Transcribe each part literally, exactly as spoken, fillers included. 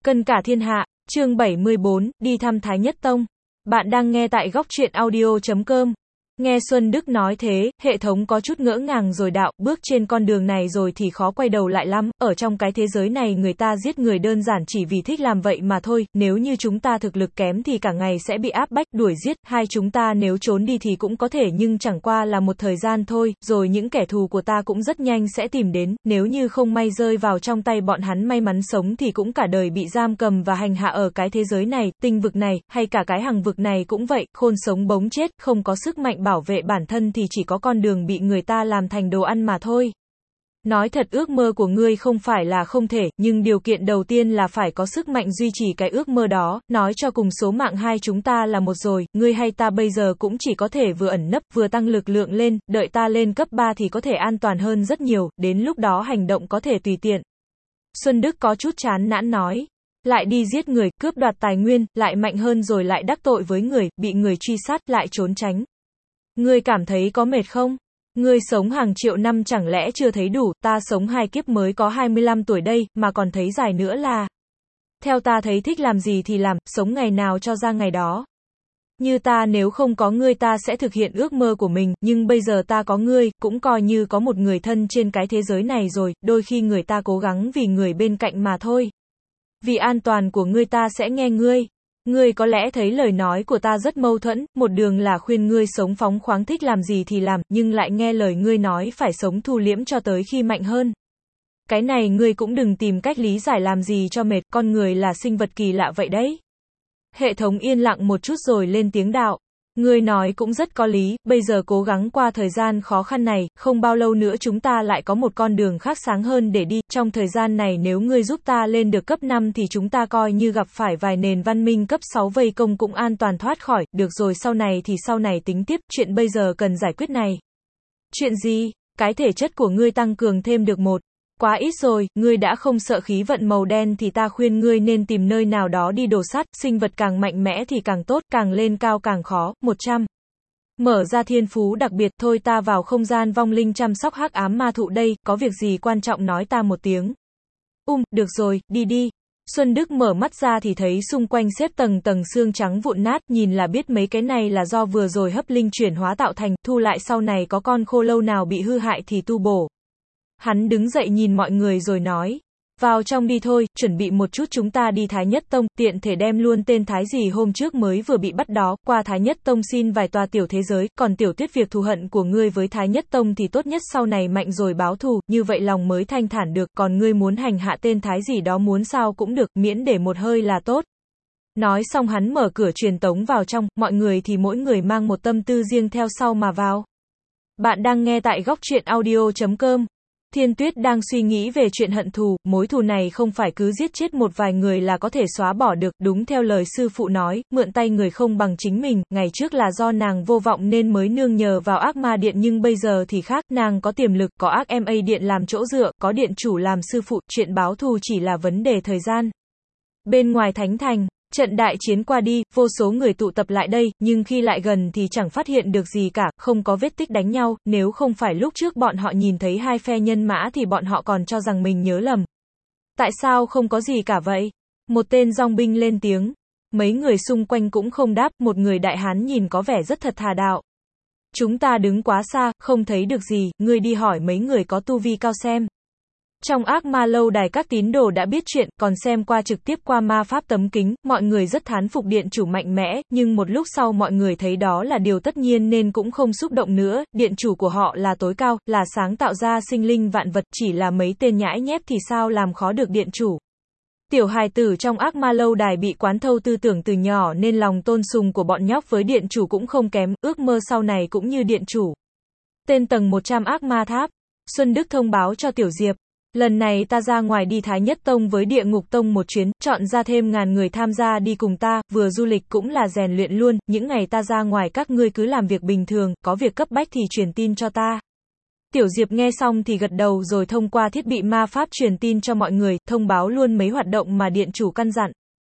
Cân cả thiên hạ, chương bảy mươi bốn, đi thăm Thái Nhất Tông. Bạn đang nghe tại góc truyện audio chấm com. Nghe Xuân Đức nói thế, hệ thống có chút ngỡ ngàng rồi đạo, bước trên con đường này rồi thì khó quay đầu lại lắm, ở trong cái thế giới này người ta giết người đơn giản chỉ vì thích làm vậy mà thôi, nếu như chúng ta thực lực kém thì cả ngày sẽ bị áp bách, đuổi giết, hai chúng ta nếu trốn đi thì cũng có thể nhưng chẳng qua là một thời gian thôi, rồi những kẻ thù của ta cũng rất nhanh sẽ tìm đến, nếu như không may rơi vào trong tay bọn hắn may mắn sống thì cũng cả đời bị giam cầm và hành hạ ở cái thế giới này, tinh vực này, hay cả cái hằng vực này cũng vậy, khôn sống bống chết, không có sức mạnh bảo vệ bản thân thì chỉ có con đường bị người ta làm thành đồ ăn mà thôi. Nói thật ước mơ của ngươi không phải là không thể, nhưng điều kiện đầu tiên là phải có sức mạnh duy trì cái ước mơ đó, nói cho cùng số mạng hai chúng ta là một rồi, ngươi hay ta bây giờ cũng chỉ có thể vừa ẩn nấp vừa tăng lực lượng lên, đợi ta lên cấp ba thì có thể an toàn hơn rất nhiều, đến lúc đó hành động có thể tùy tiện. Xuân Đức có chút chán nản nói. Lại đi giết người, cướp đoạt tài nguyên, lại mạnh hơn rồi lại đắc tội với người, bị người truy sát, lại trốn tránh. Ngươi cảm thấy có mệt không? Ngươi sống hàng triệu năm chẳng lẽ chưa thấy đủ, ta sống hai kiếp mới có hai mươi lăm tuổi đây, mà còn thấy dài nữa là. Theo ta thấy thích làm gì thì làm, sống ngày nào cho ra ngày đó. Như ta nếu không có ngươi ta sẽ thực hiện ước mơ của mình, nhưng bây giờ ta có ngươi, cũng coi như có một người thân trên cái thế giới này rồi, đôi khi người ta cố gắng vì người bên cạnh mà thôi. Vì an toàn của ngươi ta sẽ nghe ngươi. Ngươi có lẽ thấy lời nói của ta rất mâu thuẫn, một đường là khuyên ngươi sống phóng khoáng thích làm gì thì làm, nhưng lại nghe lời ngươi nói phải sống thu liễm cho tới khi mạnh hơn. Cái này ngươi cũng đừng tìm cách lý giải làm gì cho mệt, con người là sinh vật kỳ lạ vậy đấy. Hệ thống yên lặng một chút rồi lên tiếng đạo. Ngươi nói cũng rất có lý, bây giờ cố gắng qua thời gian khó khăn này, không bao lâu nữa chúng ta lại có một con đường khác sáng hơn để đi, trong thời gian này nếu ngươi giúp ta lên được cấp năm thì chúng ta coi như gặp phải vài nền văn minh cấp sáu vây công cũng an toàn thoát khỏi, được rồi sau này thì sau này tính tiếp, chuyện bây giờ cần giải quyết này. Chuyện gì? Cái thể chất của ngươi tăng cường thêm được một. Quá ít rồi, ngươi đã không sợ khí vận màu đen thì ta khuyên ngươi nên tìm nơi nào đó đi đổ sắt, sinh vật càng mạnh mẽ thì càng tốt, càng lên cao càng khó, một trăm. Mở ra thiên phú đặc biệt, thôi ta vào không gian vong linh chăm sóc hắc ám ma thụ đây, có việc gì quan trọng nói ta một tiếng. Um, được rồi, đi đi. Xuân Đức mở mắt ra thì thấy xung quanh xếp tầng tầng xương trắng vụn nát, nhìn là biết mấy cái này là do vừa rồi hấp linh chuyển hóa tạo thành, thu lại sau này có con khô lâu nào bị hư hại thì tu bổ. Hắn đứng dậy nhìn mọi người rồi nói, vào trong đi thôi, chuẩn bị một chút chúng ta đi Thái Nhất Tông, tiện thể đem luôn tên Thái gì hôm trước mới vừa bị bắt đó, qua Thái Nhất Tông xin vài tòa tiểu thế giới, còn tiểu tuyết việc thù hận của ngươi với Thái Nhất Tông thì tốt nhất sau này mạnh rồi báo thù, như vậy lòng mới thanh thản được, còn ngươi muốn hành hạ tên Thái gì đó muốn sao cũng được, miễn để một hơi là tốt. Nói xong hắn mở cửa truyền tống vào trong, mọi người thì mỗi người mang một tâm tư riêng theo sau mà vào. Bạn đang nghe tại góc truyện audio chấm com. Thiên Tuyết đang suy nghĩ về chuyện hận thù, mối thù này không phải cứ giết chết một vài người là có thể xóa bỏ được, đúng theo lời sư phụ nói, mượn tay người không bằng chính mình, ngày trước là do nàng vô vọng nên mới nương nhờ vào ác ma điện nhưng bây giờ thì khác, nàng có tiềm lực, có ác ma điện làm chỗ dựa, có điện chủ làm sư phụ, chuyện báo thù chỉ là vấn đề thời gian. Bên ngoài thánh thành, trận đại chiến qua đi, vô số người tụ tập lại đây, nhưng khi lại gần thì chẳng phát hiện được gì cả, không có vết tích đánh nhau, nếu không phải lúc trước bọn họ nhìn thấy hai phe nhân mã thì bọn họ còn cho rằng mình nhớ lầm. Tại sao không có gì cả vậy? Một tên dòng binh lên tiếng. Mấy người xung quanh cũng không đáp, một người đại hán nhìn có vẻ rất thật thà đạo. Chúng ta đứng quá xa, không thấy được gì, ngươi đi hỏi mấy người có tu vi cao xem. Trong ác ma lâu đài các tín đồ đã biết chuyện, còn xem qua trực tiếp qua ma pháp tấm kính, mọi người rất thán phục điện chủ mạnh mẽ, nhưng một lúc sau mọi người thấy đó là điều tất nhiên nên cũng không xúc động nữa, điện chủ của họ là tối cao, là sáng tạo ra sinh linh vạn vật, chỉ là mấy tên nhãi nhép thì sao làm khó được điện chủ. Tiểu hài tử trong ác ma lâu đài bị quán thâu tư tưởng từ nhỏ nên lòng tôn sùng của bọn nhóc với điện chủ cũng không kém, ước mơ sau này cũng như điện chủ. Tên tầng một trăm ác ma tháp. Xuân Đức thông báo cho Tiểu Diệp. Lần này ta ra ngoài đi Thái Nhất Tông với Địa Ngục Tông một chuyến, chọn ra thêm ngàn người tham gia đi cùng ta, vừa du lịch cũng là rèn luyện luôn, những ngày ta ra ngoài các ngươi cứ làm việc bình thường, có việc cấp bách thì truyền tin cho ta. Tiểu Diệp nghe xong thì gật đầu rồi thông qua thiết bị ma pháp truyền tin cho mọi người, thông báo luôn mấy hoạt động mà điện chủ căn dặn.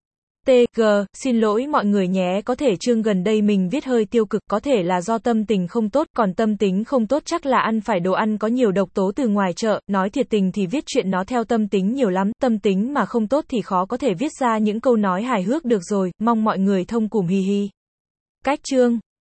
tê giê, xin lỗi mọi người nhé, có thể chương gần đây mình viết hơi tiêu cực, có thể là do tâm tình không tốt, còn tâm tính không tốt chắc là ăn phải đồ ăn có nhiều độc tố từ ngoài chợ, nói thiệt tình thì viết chuyện nó theo tâm tính nhiều lắm, tâm tính mà không tốt thì khó có thể viết ra những câu nói hài hước được rồi, mong mọi người thông cảm hi hi. Cách chương